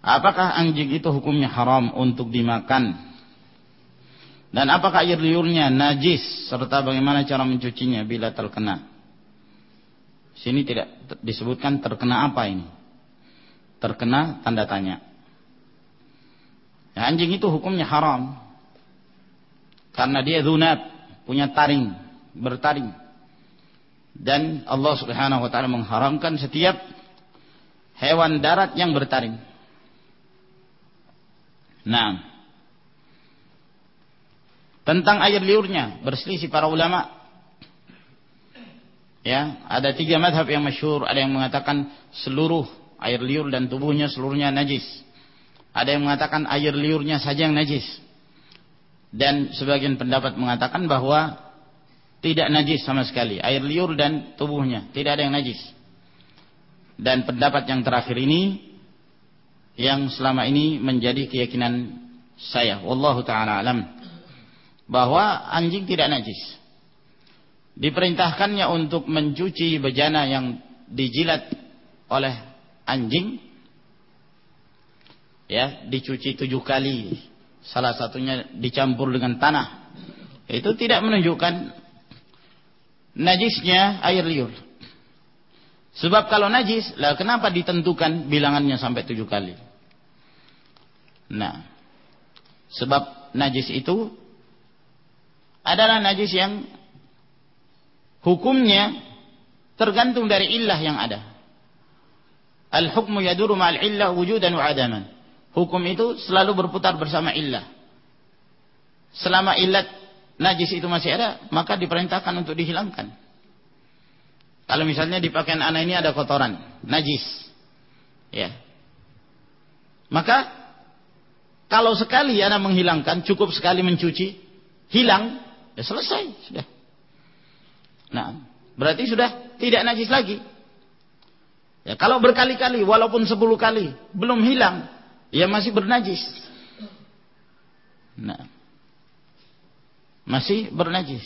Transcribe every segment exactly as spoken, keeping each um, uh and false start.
Apakah anjing itu hukumnya haram untuk dimakan? Dan apakah air liurnya najis serta bagaimana cara mencucinya bila terkena? Sini tidak disebutkan terkena apa ini. Terkena tanda tanya. Ya, anjing itu hukumnya haram karena dia dzunab, punya taring, bertaring. Dan Allah Subhanahu wa taala mengharamkan setiap hewan darat yang bertaring. Nah, tentang air liurnya berselisih para ulama. Ya, ada tiga mazhab yang masyhur. Ada yang mengatakan seluruh air liur dan tubuhnya seluruhnya najis. Ada yang mengatakan air liurnya saja yang najis. Dan sebagian pendapat mengatakan bahwa tidak najis sama sekali, air liur dan tubuhnya tidak ada yang najis. Dan pendapat yang terakhir ini yang selama ini menjadi keyakinan saya, wallahu taala alam, bahwa anjing tidak najis. Diperintahkannya untuk mencuci bejana yang dijilat oleh anjing, ya, dicuci tujuh kali, salah satunya dicampur dengan tanah. Itu tidak menunjukkan najisnya air liur. Sebab kalau najis, lah kenapa ditentukan bilangannya sampai tujuh kali? Nah, sebab najis itu adalah najis yang hukumnya tergantung dari illah yang ada. Al-hukmu yaduru ma'al illah wujudan wa adaman. Hukum itu selalu berputar bersama illah. Selama illat najis itu masih ada, maka diperintahkan untuk dihilangkan. Kalau misalnya di pakaian anak ini ada kotoran, najis, ya, maka kalau sekali anak menghilangkan, cukup sekali mencuci, hilang, ya selesai, sudah. Nah, berarti sudah tidak najis lagi. Ya, kalau berkali-kali, walaupun sepuluh kali, belum hilang, ya masih bernajis. Nah, masih bernajis.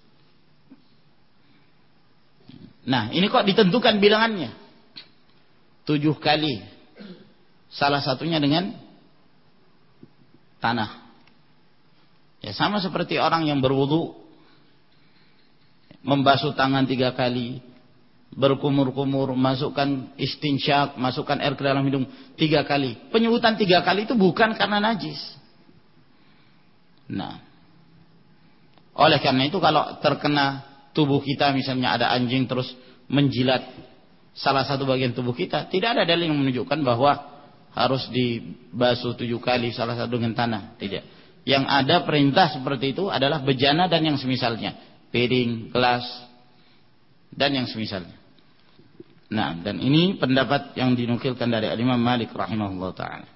Nah, ini kok ditentukan bilangannya tujuh kali, salah satunya dengan tanah. Ya, sama seperti orang yang berwudu, membasuh tangan tiga kali, berkumur-kumur, masukkan istinsyak, masukkan air ke dalam hidung tiga kali. Penyebutan tiga kali itu bukan karena najis. Nah, oleh karena itu kalau terkena tubuh kita, misalnya ada anjing terus menjilat salah satu bagian tubuh kita, tidak ada dalil yang menunjukkan bahwa harus dibasuh tujuh kali salah satu dengan tanah. Tidak. Yang ada perintah seperti itu adalah bejana dan yang semisalnya, piring, gelas, dan yang semisalnya. Nah, dan ini pendapat yang dinukilkan dari Imam Malik rahimahullah ta'ala.